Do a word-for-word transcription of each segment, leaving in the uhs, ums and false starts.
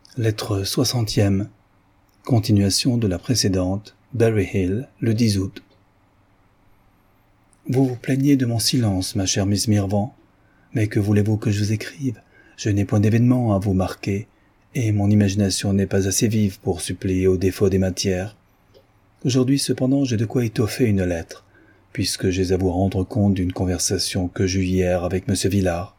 Lettre soixantième. Continuation de la précédente, Berry Hill, le dix août. Vous vous plaignez de mon silence, ma chère Miss Mirvan, mais que voulez-vous que je vous écrive? Je n'ai point d'événements à vous marquer, et mon imagination n'est pas assez vive pour suppléer aux défauts des matières. Aujourd'hui, cependant, j'ai de quoi étoffer une lettre, puisque j'ai à vous rendre compte d'une conversation que j'eus hier avec M. Villars.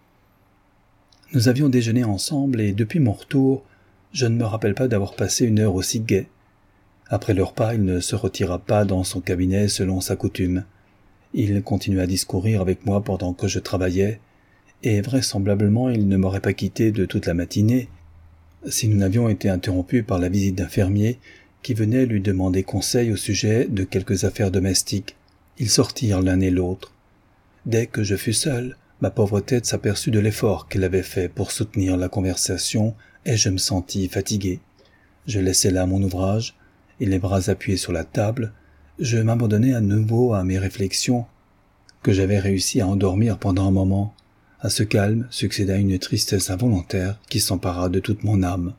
Nous avions déjeuné ensemble, et depuis mon retour, je ne me rappelle pas d'avoir passé une heure aussi gaie. Après le repas, il ne se retira pas dans son cabinet selon sa coutume. Il continua à discourir avec moi pendant que je travaillais, et vraisemblablement il ne m'aurait pas quitté de toute la matinée, si nous n'avions été interrompus par la visite d'un fermier qui venait lui demander conseil au sujet de quelques affaires domestiques. Ils sortirent l'un et l'autre. Dès que je fus seul, ma pauvre tête s'aperçut de l'effort qu'elle avait fait pour soutenir la conversation, et je me sentis fatigué. Je laissai là mon ouvrage, et les bras appuyés sur la table, je m'abandonnai à nouveau à mes réflexions, que j'avais réussi à endormir pendant un moment. À ce calme succéda une tristesse involontaire qui s'empara de toute mon âme.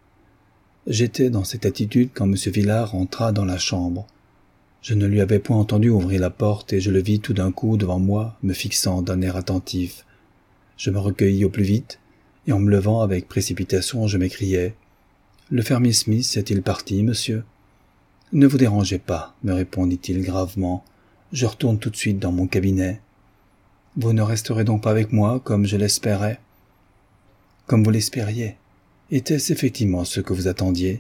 J'étais dans cette attitude quand M. Villars entra dans la chambre. Je ne lui avais point entendu ouvrir la porte et je le vis tout d'un coup devant moi, me fixant d'un air attentif. Je me recueillis au plus vite, et en me levant avec précipitation, je m'écriai « Le fermier Smith est-il parti, monsieur ?» « Ne vous dérangez pas, me répondit-il gravement. Je retourne tout de suite dans mon cabinet. Vous ne resterez donc pas avec moi, comme je l'espérais. Comme vous l'espériez. Était-ce effectivement ce que vous attendiez?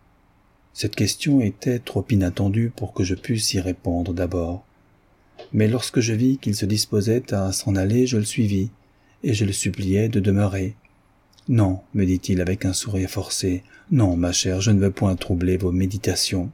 Cette question était trop inattendue pour que je pusse y répondre d'abord. Mais lorsque je vis qu'il se disposait à s'en aller, je le suivis, et je le suppliai de demeurer. Non, me dit-il avec un sourire forcé, non, ma chère, je ne veux point troubler vos méditations.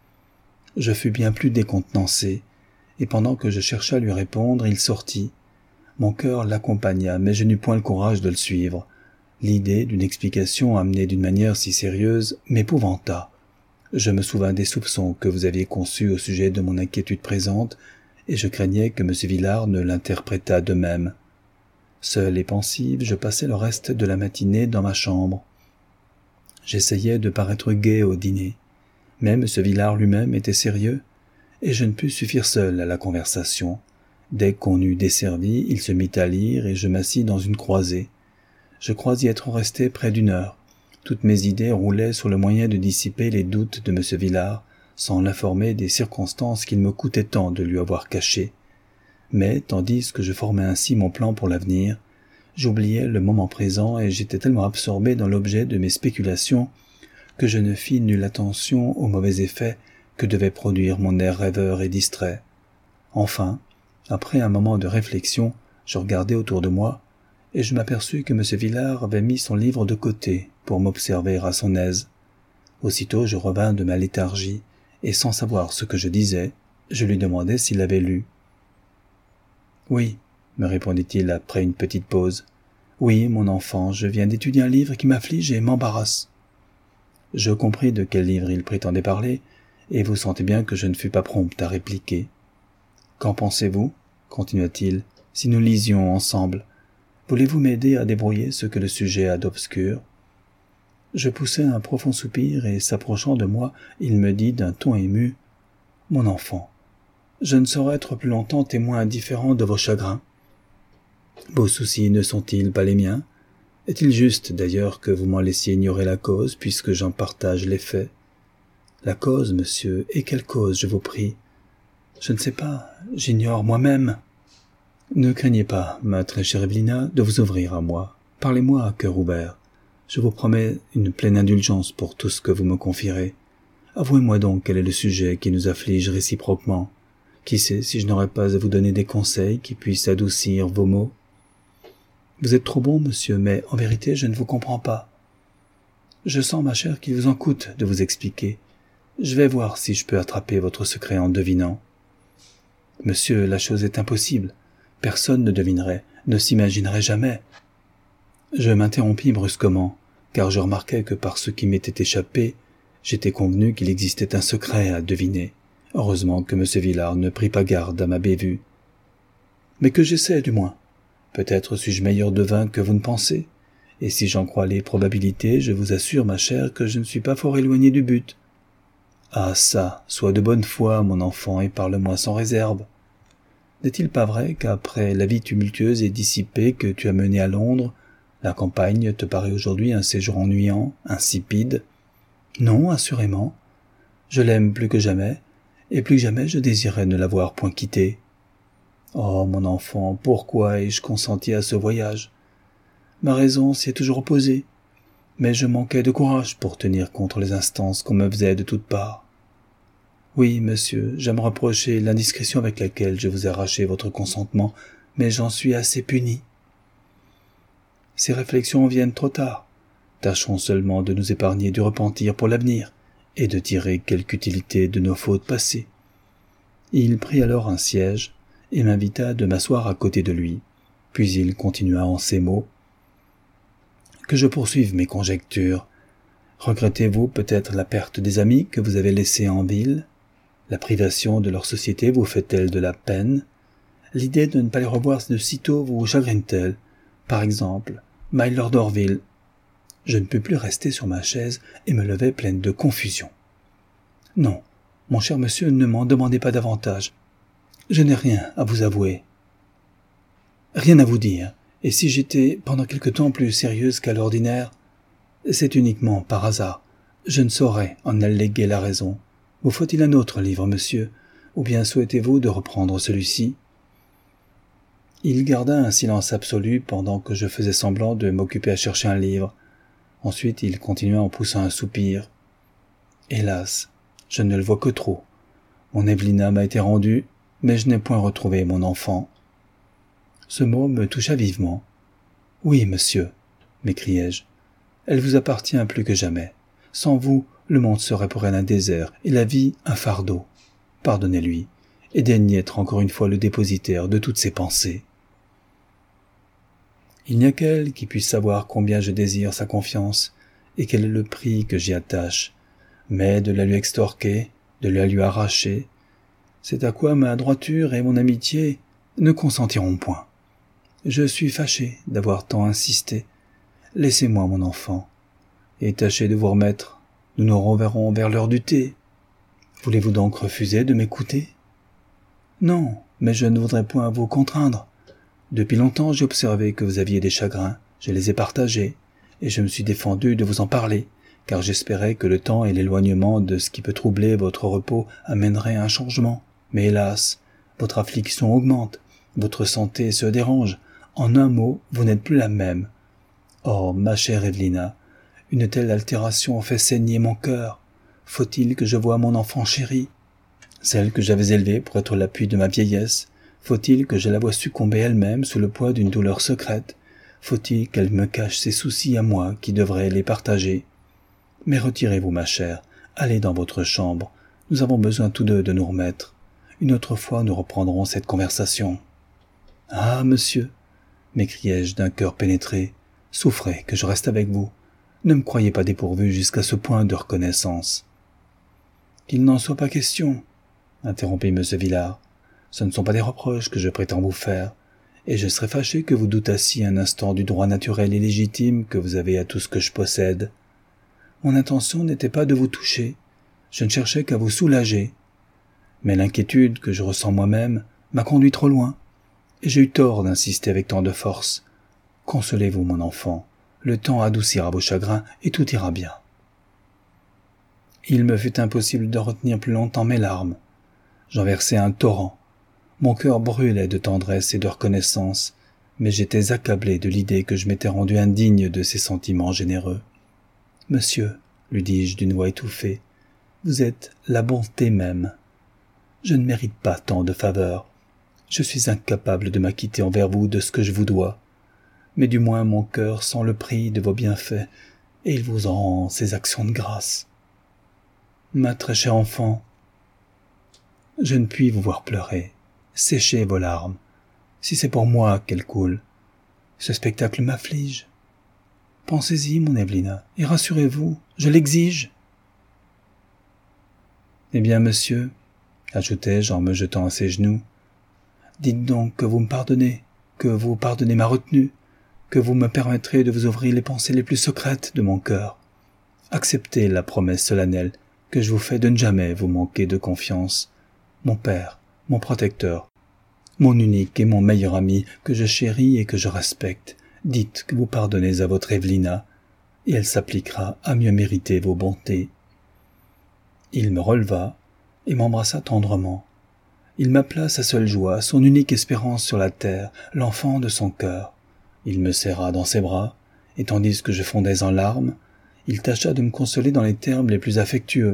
Je fus bien plus décontenancé, et pendant que je cherchais à lui répondre, il sortit. Mon cœur l'accompagna, mais je n'eus point le courage de le suivre. L'idée d'une explication amenée d'une manière si sérieuse m'épouvanta. Je me souvins des soupçons que vous aviez conçus au sujet de mon inquiétude présente, et je craignais que M. Villars ne l'interprétât de même. Seul et pensif, je passai le reste de la matinée dans ma chambre. J'essayais de paraître gai au dîner. Mais M. Villars lui-même était sérieux, et je ne pus suffire seul à la conversation. Dès qu'on eut desservi, il se mit à lire, et je m'assis dans une croisée. Je crois y être resté près d'une heure. Toutes mes idées roulaient sur le moyen de dissiper les doutes de M. Villars, sans l'informer des circonstances qu'il me coûtait tant de lui avoir cachées. Mais, tandis que je formais ainsi mon plan pour l'avenir, j'oubliais le moment présent et j'étais tellement absorbé dans l'objet de mes spéculations que je ne fis nulle attention aux mauvais effets que devait produire mon air rêveur et distrait. Enfin, après un moment de réflexion, je regardai autour de moi, et je m'aperçus que M. Villars avait mis son livre de côté pour m'observer à son aise. Aussitôt je revins de ma léthargie, et sans savoir ce que je disais, je lui demandai s'il avait lu. « Oui, » me répondit-il après une petite pause. « Oui, mon enfant, je viens d'étudier un livre qui m'afflige et m'embarrasse. » Je compris de quel livre il prétendait parler, et vous sentez bien que je ne fus pas prompt à répliquer. « Qu'en pensez-vous » continua-t-il, « si nous lisions ensemble? Voulez-vous m'aider à débrouiller ce que le sujet a d'obscur » Je poussai un profond soupir, et s'approchant de moi, il me dit d'un ton ému, « Mon enfant, je ne saurais être plus longtemps témoin indifférent de vos chagrins. Vos soucis ne sont-ils pas les miens? Est-il juste, d'ailleurs, que vous m'en laissiez ignorer la cause, puisque j'en partage l'effet? La cause, monsieur, et quelle cause, je vous prie? Je ne sais pas, j'ignore moi-même. Ne craignez pas, ma très chère Evelina, de vous ouvrir à moi. Parlez-moi à cœur ouvert. Je vous promets une pleine indulgence pour tout ce que vous me confierez. Avouez-moi donc quel est le sujet qui nous afflige réciproquement. Qui sait si je n'aurais pas à vous donner des conseils qui puissent adoucir vos maux? Vous êtes trop bon, monsieur, mais en vérité, je ne vous comprends pas. Je sens, ma chère, qu'il vous en coûte de vous expliquer. Je vais voir si je peux attraper votre secret en devinant. Monsieur, la chose est impossible. Personne ne devinerait, ne s'imaginerait jamais. Je m'interrompis brusquement, car je remarquai que par ce qui m'était échappé, j'étais convenu qu'il existait un secret à deviner. Heureusement que M. Villars ne prit pas garde à ma bévue. Mais que j'essaie, du moins. Peut-être suis-je meilleur devin que vous ne pensez, et si j'en crois les probabilités, je vous assure, ma chère, que je ne suis pas fort éloigné du but. Ah ça, sois de bonne foi, mon enfant, et parle-moi sans réserve. N'est-il pas vrai qu'après la vie tumultueuse et dissipée que tu as menée à Londres, la campagne te paraît aujourd'hui un séjour ennuyant, insipide? Non, assurément. Je l'aime plus que jamais, et plus que jamais je désirais ne l'avoir point quittée. Oh, mon enfant, pourquoi ai-je consenti à ce voyage? Ma raison s'y est toujours opposée, mais je manquais de courage pour tenir contre les instances qu'on me faisait de toutes parts. Oui, monsieur, j'aime reprocher l'indiscrétion avec laquelle je vous ai arraché votre consentement, mais j'en suis assez puni. Ces réflexions viennent trop tard. Tâchons seulement de nous épargner du repentir pour l'avenir, et de tirer quelque utilité de nos fautes passées. Il prit alors un siège, et m'invita de m'asseoir à côté de lui, puis il continua en ces mots. Que je poursuive mes conjectures. Regrettez-vous peut-être la perte des amis que vous avez laissés en ville? La privation de leur société vous fait-elle de la peine? L'idée de ne pas les revoir de sitôt vous chagrine-t-elle? Par exemple, My Lord Orville. Je ne pus plus rester sur ma chaise et me levai pleine de confusion. Non, mon cher monsieur, ne m'en demandez pas davantage. Je n'ai rien à vous avouer. Rien à vous dire, et si j'étais pendant quelque temps plus sérieuse qu'à l'ordinaire, c'est uniquement par hasard. Je ne saurais en alléguer la raison. Vous faut-il un autre livre, monsieur, ou bien souhaitez-vous de reprendre celui-ci? Il garda un silence absolu pendant que je faisais semblant de m'occuper à chercher un livre. Ensuite, il continua en poussant un soupir. Hélas, je ne le vois que trop. Mon Evelina m'a été rendue, mais je n'ai point retrouvé mon enfant. Ce mot me toucha vivement. Oui, monsieur, m'écriai-je, elle vous appartient plus que jamais. Sans vous, le monde serait pour elle un désert, et la vie un fardeau. Pardonnez-lui, et daignez être encore une fois le dépositaire de toutes ses pensées. Il n'y a qu'elle qui puisse savoir combien je désire sa confiance, et quel est le prix que j'y attache. Mais de la lui extorquer, de la lui arracher, c'est à quoi ma droiture et mon amitié ne consentiront point. Je suis fâché d'avoir tant insisté. Laissez-moi, mon enfant, et tâchez de vous remettre. Nous nous reverrons vers l'heure du thé. Voulez-vous donc refuser de m'écouter? Non, mais je ne voudrais point vous contraindre. Depuis longtemps j'ai observé que vous aviez des chagrins, je les ai partagés, et je me suis défendu de vous en parler, car j'espérais que le temps et l'éloignement de ce qui peut troubler votre repos amèneraient un changement. Mais hélas, votre affliction augmente, votre santé se dérange. En un mot, vous n'êtes plus la même. Oh, ma chère Evelina, une telle altération fait saigner mon cœur. Faut-il que je voie mon enfant chéri, celle que j'avais élevée pour être l'appui de ma vieillesse? Faut-il que je la voie succomber elle-même sous le poids d'une douleur secrète? Faut-il qu'elle me cache ses soucis à moi qui devrais les partager? Mais retirez-vous, ma chère, allez dans votre chambre. Nous avons besoin tous deux de nous remettre. Une autre fois nous reprendrons cette conversation. Ah, monsieur, m'écriai-je d'un cœur pénétré, souffrez que je reste avec vous. Ne me croyez pas dépourvu jusqu'à ce point de reconnaissance. Qu'il n'en soit pas question, interrompit M. Villars. Ce ne sont pas des reproches que je prétends vous faire, et je serais fâché que vous doutassiez un instant du droit naturel et légitime que vous avez à tout ce que je possède. Mon intention n'était pas de vous toucher, je ne cherchais qu'à vous soulager. Mais l'inquiétude que je ressens moi-même m'a conduit trop loin, et j'ai eu tort d'insister avec tant de force. Consolez-vous, mon enfant, le temps adoucira vos chagrins et tout ira bien. Il me fut impossible de retenir plus longtemps mes larmes. J'en versai un torrent. Mon cœur brûlait de tendresse et de reconnaissance, mais j'étais accablé de l'idée que je m'étais rendu indigne de ces sentiments généreux. « Monsieur, lui dis-je d'une voix étouffée, vous êtes la bonté même. Je ne mérite pas tant de faveurs. Je suis incapable de m'acquitter envers vous de ce que je vous dois. Mais du moins mon cœur sent le prix de vos bienfaits, et il vous en rend ses actions de grâce. Ma très chère enfant, je ne puis vous voir pleurer. Séchez vos larmes, si c'est pour moi qu'elles coulent. Ce spectacle m'afflige. Pensez-y, mon Evelina, et rassurez-vous, je l'exige. Eh bien, monsieur, ajoutai-je en me jetant à ses genoux, dites donc que vous me pardonnez, que vous pardonnez ma retenue, que vous me permettrez de vous ouvrir les pensées les plus secrètes de mon cœur. Acceptez la promesse solennelle que je vous fais de ne jamais vous manquer de confiance. Mon père, mon protecteur, mon unique et mon meilleur ami que je chéris et que je respecte, dites que vous pardonnez à votre Evelina, et elle s'appliquera à mieux mériter vos bontés. » Il me releva et m'embrassa tendrement. Il m'appela sa seule joie, son unique espérance sur la terre, l'enfant de son cœur. Il me serra dans ses bras, et tandis que je fondais en larmes, il tâcha de me consoler dans les termes les plus affectueux.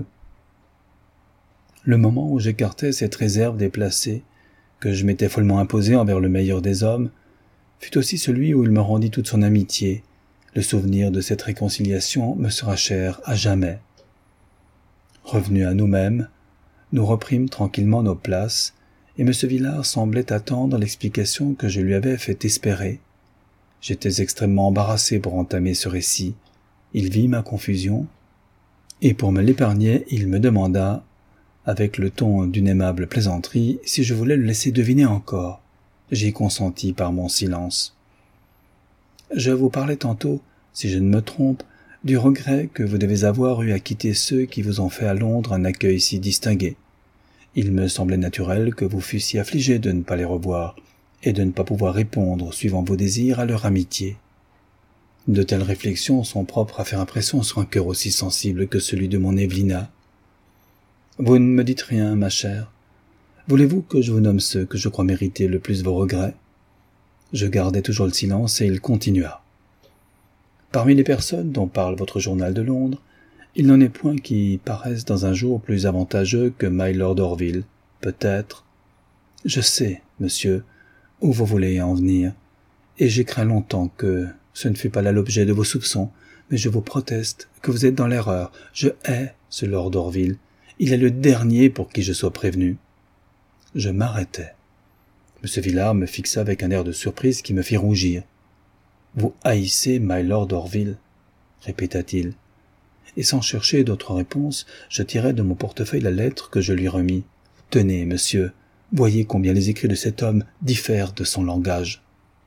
Le moment où j'écartais cette réserve déplacée, que je m'étais follement imposée envers le meilleur des hommes, fut aussi celui où il me rendit toute son amitié. Le souvenir de cette réconciliation me sera cher à jamais. Revenus à nous-mêmes, nous reprîmes tranquillement nos places, et M. Villars semblait attendre l'explication que je lui avais fait espérer. J'étais extrêmement embarrassé pour entamer ce récit. Il vit ma confusion, et pour me l'épargner, il me demanda, avec le ton d'une aimable plaisanterie, si je voulais le laisser deviner encore. J'y consentis par mon silence. Je vous parlais tantôt, si je ne me trompe, du regret que vous devez avoir eu à quitter ceux qui vous ont fait à Londres un accueil si distingué. Il me semblait naturel que vous fussiez affligé de ne pas les revoir, et de ne pas pouvoir répondre, suivant vos désirs, à leur amitié. De telles réflexions sont propres à faire impression sur un cœur aussi sensible que celui de mon Evelina. Vous ne me dites rien, ma chère. Voulez-vous que je vous nomme ceux que je crois mériter le plus vos regrets ? Je gardai toujours le silence et il continua. Parmi les personnes dont parle votre journal de Londres, il n'en est point qui paraissent dans un jour plus avantageux que Mylord Orville, peut-être. Je sais, monsieur, où vous voulez en venir, et j'ai craint longtemps que ce ne fût pas là l'objet de vos soupçons, mais je vous proteste que vous êtes dans l'erreur. Je hais ce Lord Orville. Il est le dernier pour qui je sois prévenu. Je m'arrêtai. M. Villars me fixa avec un air de surprise qui me fit rougir. « Vous haïssez Mylord Orville ?» répéta-t-il. Et sans chercher d'autre réponse, je tirai de mon portefeuille la lettre que je lui remis. « Tenez, monsieur, voyez combien les écrits de cet homme diffèrent de son langage. »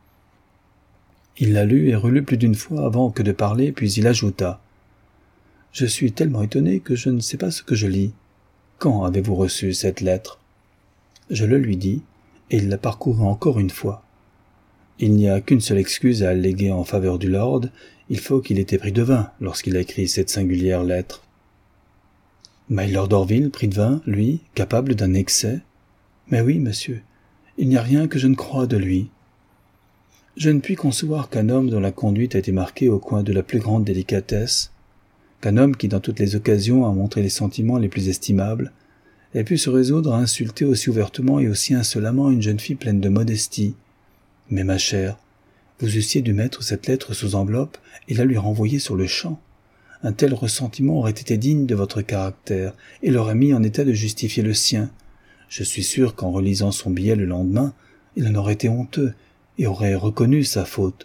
Il la lut et relut plus d'une fois avant que de parler, puis il ajouta. « Je suis tellement étonné que je ne sais pas ce que je lis. Quand avez-vous reçu cette lettre ?» Je le lui dis, et il la parcourut encore une fois. Il n'y a qu'une seule excuse à alléguer en faveur du lord, il faut qu'il ait été pris de vin lorsqu'il a écrit cette singulière lettre. Mylord Orville pris de vin, lui, capable d'un excès ? Mais oui, monsieur, il n'y a rien que je ne croie de lui. Je ne puis concevoir qu'un homme dont la conduite a été marquée au coin de la plus grande délicatesse, qu'un homme qui dans toutes les occasions a montré les sentiments les plus estimables, ait pu se résoudre à insulter aussi ouvertement et aussi insolemment une jeune fille pleine de modestie. Mais ma chère, vous eussiez dû mettre cette lettre sous enveloppe et la lui renvoyer sur le champ. Un tel ressentiment aurait été digne de votre caractère et l'aurait mis en état de justifier le sien. Je suis sûr qu'en relisant son billet le lendemain, il en aurait été honteux et aurait reconnu sa faute.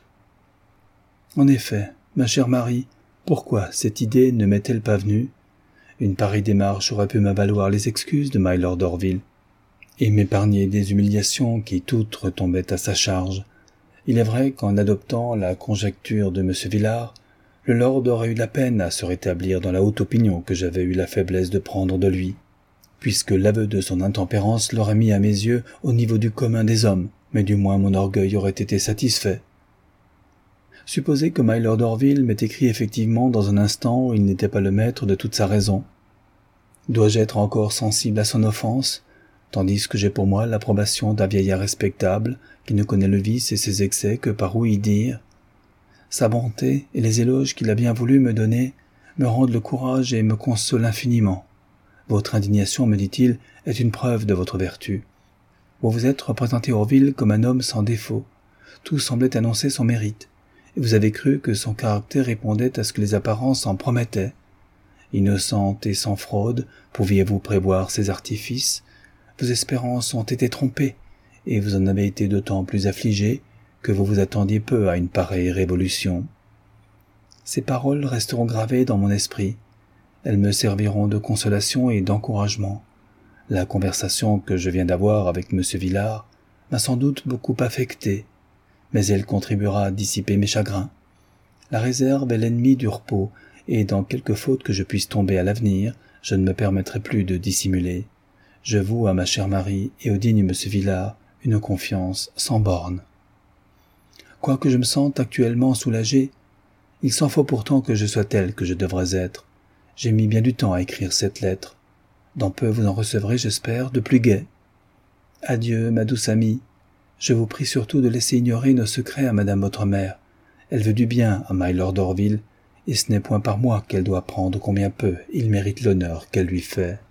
En effet, ma chère Marie, pourquoi cette idée ne m'est-elle pas venue ? Une pareille démarche aurait pu m'avaloir les excuses de Mylord Orville et m'épargner des humiliations qui toutes retombaient à sa charge. Il est vrai qu'en adoptant la conjecture de M. Villars, le lord aurait eu la peine à se rétablir dans la haute opinion que j'avais eu la faiblesse de prendre de lui, puisque l'aveu de son intempérance l'aurait mis à mes yeux au niveau du commun des hommes, mais du moins mon orgueil aurait été satisfait. Supposez que Mylord Orville m'ait écrit effectivement dans un instant où il n'était pas le maître de toute sa raison. Dois-je être encore sensible à son offense, tandis que j'ai pour moi l'approbation d'un vieillard respectable qui ne connaît le vice et ses excès que par ouï dire ? Sa bonté et les éloges qu'il a bien voulu me donner me rendent le courage et me consolent infiniment. Votre indignation, me dit-il, est une preuve de votre vertu. Vous vous êtes représenté Orville comme un homme sans défaut. Tout semblait annoncer son mérite. Et vous avez cru que son caractère répondait à ce que les apparences en promettaient. Innocente et sans fraude, pouviez-vous prévoir ses artifices ? Vos espérances ont été trompées, et vous en avez été d'autant plus affligé que vous vous attendiez peu à une pareille révolution. Ces paroles resteront gravées dans mon esprit. Elles me serviront de consolation et d'encouragement. La conversation que je viens d'avoir avec M. Villars m'a sans doute beaucoup affecté. mais elle contribuera à dissiper mes chagrins. La réserve est l'ennemi du repos, et dans quelque faute que je puisse tomber à l'avenir, je ne me permettrai plus de dissimuler. Je voue à ma chère Marie et au digne monsieur Villard une confiance sans bornes. Quoique je me sente actuellement soulagé, il s'en faut pourtant que je sois tel que je devrais être. J'ai mis bien du temps à écrire cette lettre. Dans peu vous en recevrez, j'espère, de plus gai. Adieu, ma douce amie. Je vous prie surtout de laisser ignorer nos secrets à madame votre mère. Elle veut du bien à my lord d'Orville, et ce n'est point par moi qu'elle doit prendre combien peu il mérite l'honneur qu'elle lui fait.